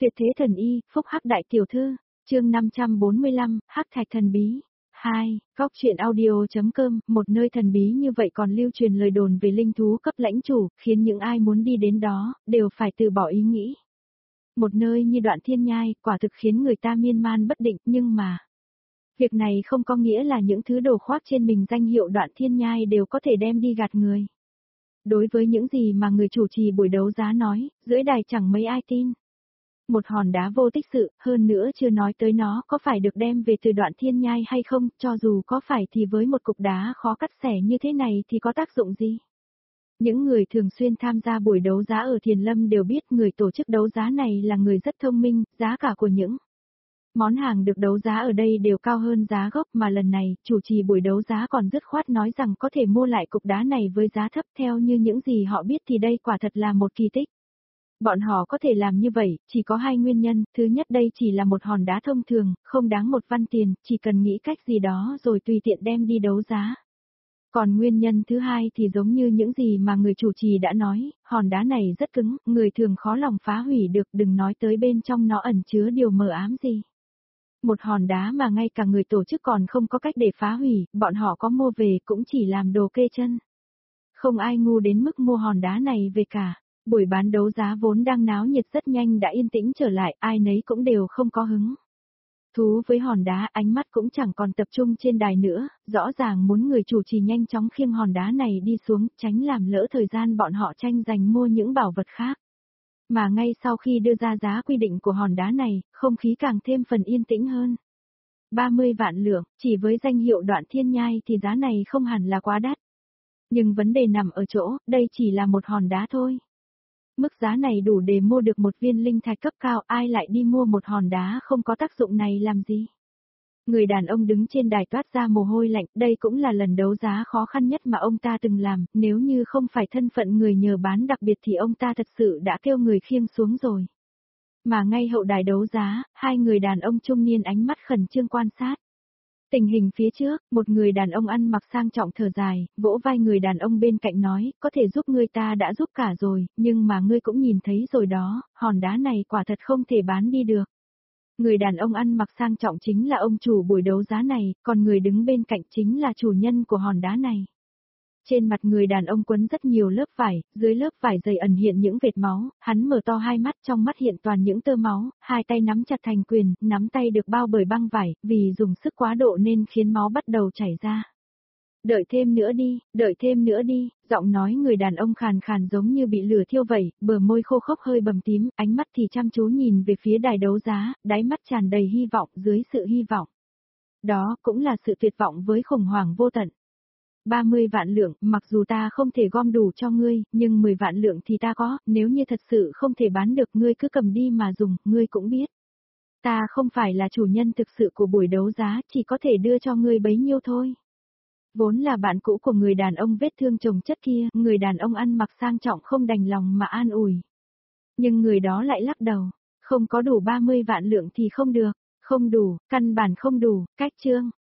Tuyệt thế thần y, phúc hắc đại tiểu thư, chương 545, hắc thạch thần bí. 2. Góc truyện audio.com, một nơi thần bí như vậy còn lưu truyền lời đồn về linh thú cấp lãnh chủ, khiến những ai muốn đi đến đó, đều phải từ bỏ ý nghĩ. Một nơi như Đoạn Thiên Nhai, quả thực khiến người ta miên man bất định, nhưng mà... Việc này không có nghĩa là những thứ đồ khoác trên mình danh hiệu Đoạn Thiên Nhai đều có thể đem đi gạt người. Đối với những gì mà người chủ trì buổi đấu giá nói, dưới đài chẳng mấy ai tin. Một hòn đá vô tích sự, hơn nữa chưa nói tới nó có phải được đem về từ Đoạn Thiên Nhai hay không, cho dù có phải thì với một cục đá khó cắt xẻ như thế này thì có tác dụng gì? Những người thường xuyên tham gia buổi đấu giá ở Thiền Lâm đều biết người tổ chức đấu giá này là người rất thông minh, giá cả của những món hàng được đấu giá ở đây đều cao hơn giá gốc mà lần này, chủ trì buổi đấu giá còn dứt khoát nói rằng có thể mua lại cục đá này với giá thấp theo như những gì họ biết thì đây quả thật là một kỳ tích. Bọn họ có thể làm như vậy, chỉ có hai nguyên nhân, thứ nhất đây chỉ là một hòn đá thông thường, không đáng một văn tiền, chỉ cần nghĩ cách gì đó rồi tùy tiện đem đi đấu giá. Còn nguyên nhân thứ hai thì giống như những gì mà người chủ trì đã nói, hòn đá này rất cứng, người thường khó lòng phá hủy được, đừng nói tới bên trong nó ẩn chứa điều mờ ám gì. Một hòn đá mà ngay cả người tổ chức còn không có cách để phá hủy, bọn họ có mua về cũng chỉ làm đồ kê chân. Không ai ngu đến mức mua hòn đá này về cả. Buổi bán đấu giá vốn đang náo nhiệt rất nhanh đã yên tĩnh trở lại, ai nấy cũng đều không có hứng. Thú với hòn đá, ánh mắt cũng chẳng còn tập trung trên đài nữa, rõ ràng muốn người chủ trì nhanh chóng khiêng hòn đá này đi xuống, tránh làm lỡ thời gian bọn họ tranh giành mua những bảo vật khác. Mà ngay sau khi đưa ra giá quy định của hòn đá này, không khí càng thêm phần yên tĩnh hơn. 30 vạn lượng, chỉ với danh hiệu Đoạn Thiên Nhai thì giá này không hẳn là quá đắt. Nhưng vấn đề nằm ở chỗ, đây chỉ là một hòn đá thôi. Mức giá này đủ để mua được một viên linh thạch cấp cao, ai lại đi mua một hòn đá không có tác dụng này làm gì? Người đàn ông đứng trên đài toát ra mồ hôi lạnh, đây cũng là lần đấu giá khó khăn nhất mà ông ta từng làm, nếu như không phải thân phận người nhờ bán đặc biệt thì ông ta thật sự đã kêu người khiêng xuống rồi. Mà ngay hậu đài đấu giá, hai người đàn ông trung niên ánh mắt khẩn trương quan sát. Tình hình phía trước, một người đàn ông ăn mặc sang trọng thở dài, vỗ vai người đàn ông bên cạnh nói, có thể giúp ngươi ta đã giúp cả rồi, nhưng mà ngươi cũng nhìn thấy rồi đó, hòn đá này quả thật không thể bán đi được. Người đàn ông ăn mặc sang trọng chính là ông chủ buổi đấu giá này, còn người đứng bên cạnh chính là chủ nhân của hòn đá này. Trên mặt người đàn ông quấn rất nhiều lớp vải, dưới lớp vải dày ẩn hiện những vệt máu, hắn mở to hai mắt, trong mắt hiện toàn những tơ máu, hai tay nắm chặt thành quyền, nắm tay được bao bởi băng vải, vì dùng sức quá độ nên khiến máu bắt đầu chảy ra. Đợi thêm nữa đi, giọng nói người đàn ông khàn khàn giống như bị lửa thiêu vậy, bờ môi khô khốc hơi bầm tím, ánh mắt thì chăm chú nhìn về phía đài đấu giá, đáy mắt tràn đầy hy vọng dưới sự hy vọng. Đó cũng là sự tuyệt vọng với khủng hoảng vô tận. 30 vạn lượng, mặc dù ta không thể gom đủ cho ngươi, nhưng 10 vạn lượng thì ta có, nếu như thật sự không thể bán được ngươi cứ cầm đi mà dùng, ngươi cũng biết. Ta không phải là chủ nhân thực sự của buổi đấu giá, chỉ có thể đưa cho ngươi bấy nhiêu thôi. Vốn là bạn cũ của người đàn ông vết thương chồng chất kia, người đàn ông ăn mặc sang trọng không đành lòng mà an ủi. Nhưng người đó lại lắc đầu, không có đủ 30 vạn lượng thì không được, không đủ, căn bản không đủ, cách chương.